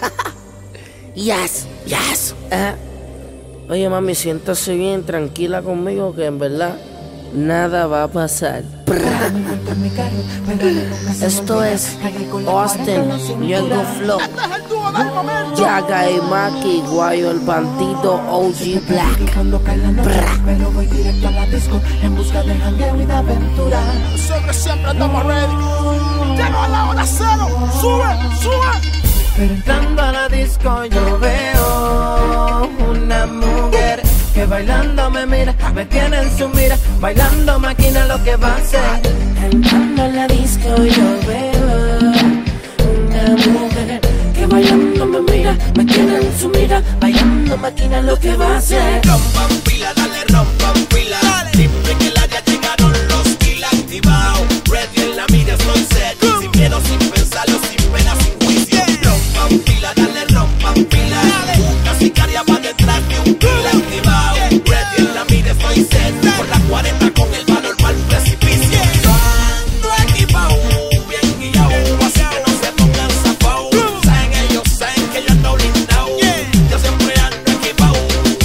Yes. Oye, mami, siéntase bien, tranquila conmigo, que en verdad nada va a pasar. Esto es Austin, Ñengo Flow, Yaga y Maki, Guayo el Bandito, OG Black. Pero voy directo a la disco en busca de jangueo y de aventura. Nosotros siempre estamos ready. Llegó a la hora cero. Sube. Pero entrando a la disco yo veo una mujer que bailando me mira, me tiene en su mira, bailando maquina lo que va a hacer. Entrando a la disco yo veo una mujer que bailando me mira, me tiene en su mira, bailando maquina lo que va a hacer. Rompan pila, dale rompan pila. Siempre que la ya llegaron los kilos activados. Ready en la mira, estoy set. Sin miedo, sin pensarlo, sin pena, sin juicio. Rompan pila, dale rompan pila. Una sicaria va detrás de un kilo activado. Ready en la mira, estoy set. Por la 40 con el valor mal precipicio. Ando equipado, bien guiado. Así que no se pongan zafao. Saben ellos, saben que yo ando blindado. Yo siempre ando equipado.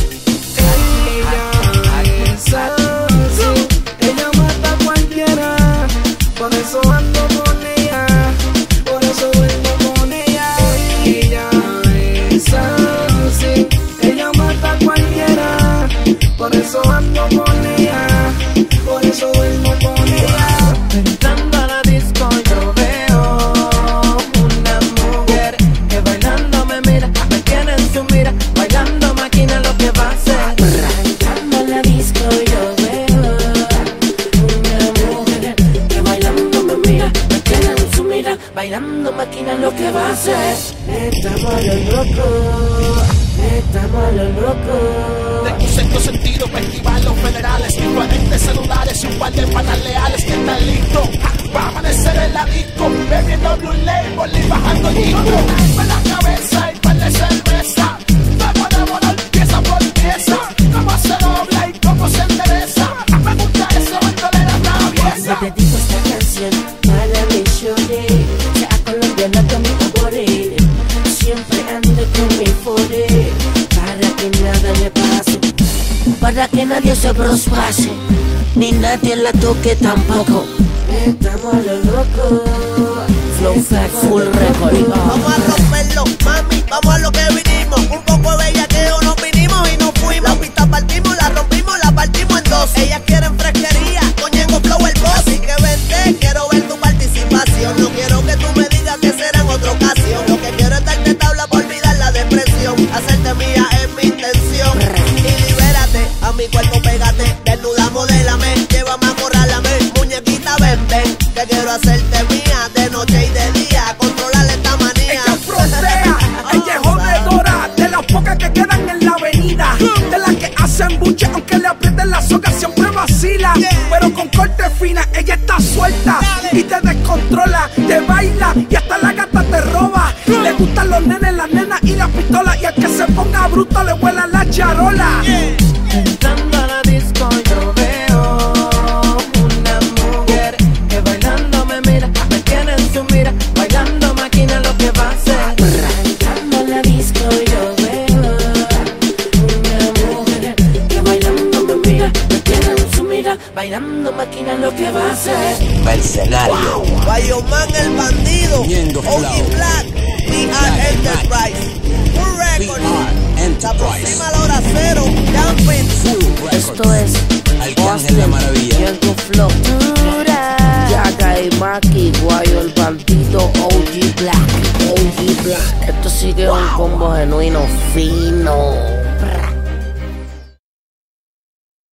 Ella mata a cualquiera, por eso ando con ella, por eso vuelvo con ella. Ella es así, ella mata a cualquiera, por eso ando con ella, por eso vuelvo con ella. Entrando a la disco yo veo una mujer que bailando me mira, me tiene en su mira, bailando maquina lo que va a hacer. Entrando a la disco yo veo una mujer que bailando me mira, me tiene en su mira, bailando maquina lo que va a hacer. Estamos a lo loco, estamos a lo loco. De tu sexto sentido, festival los federales, 40 celulares y un par de panas leales que están listos va a amanecer en la disco, bebiendo Blue Label y bajando el disco. En la cabeza y par de cerveza, te ponemos la pieza por pieza, cómo se dobla y cómo se endereza. Me gusta ese momento de la traviesa. Te dedico esta canción para mi shorty, sea colombiana con mi favore, siempre ando con mi fore, para que nada le pase, para que nadie se prospase, ni nadie la toque tampoco. Estamos a lo loco, Flow Fact Full Record. Vamos a romperlo, mami, vamos a lo que vinimos. Un poco de bellaqueo, nos vinimos y nos fuimos. La pista partimos, la rompimos, la partimos en dos. Ellas quieren fresquería, con Ñengo Flow el boss. Así que vente, quiero ver tu participación. No quiero que tú me digas que será en otra ocasión. Lo que quiero es darte tabla para olvidar la depresión. Hacerte mía es mi intención. Y libérate, a mi cuerpo pégate. Desnuda, modélame, llévame a corrálame. Muñequita, ven, que quiero hacerte mía de noche y de día. Controlar esta manía. Ella frontea, ella es jodedora, de las pocas que quedan en la avenida, de las que hacen buche aunque le aprieten la soga, siempre vacila, pero con corte fina, ella está suelta y te descontrola, te baila y hasta la gata te roba. Le gustan los nenes, las nenas y las pistolas, y al que se ponga bruto le vuelan la charola. entrando a la disco yo veo una mujer que bailando me mira, me tiene en su mira, bailando maquina lo que va a hacer. Entrando a la disco yo veo una mujer que bailando me mira, me tiene en su mira, bailando maquina lo que va a hacer. Mercenario. Bayoman el bandido. Ñengo Flow. OG Black. VR Enterprise. Full Record. Se aproxima la hora cero. Jumping. Esto es Arcángel la Maravilla. Ñengo Flow, Yaga y Maki, Guayo el Bandito, OG Black. Esto sí que es un combo genuino, fino.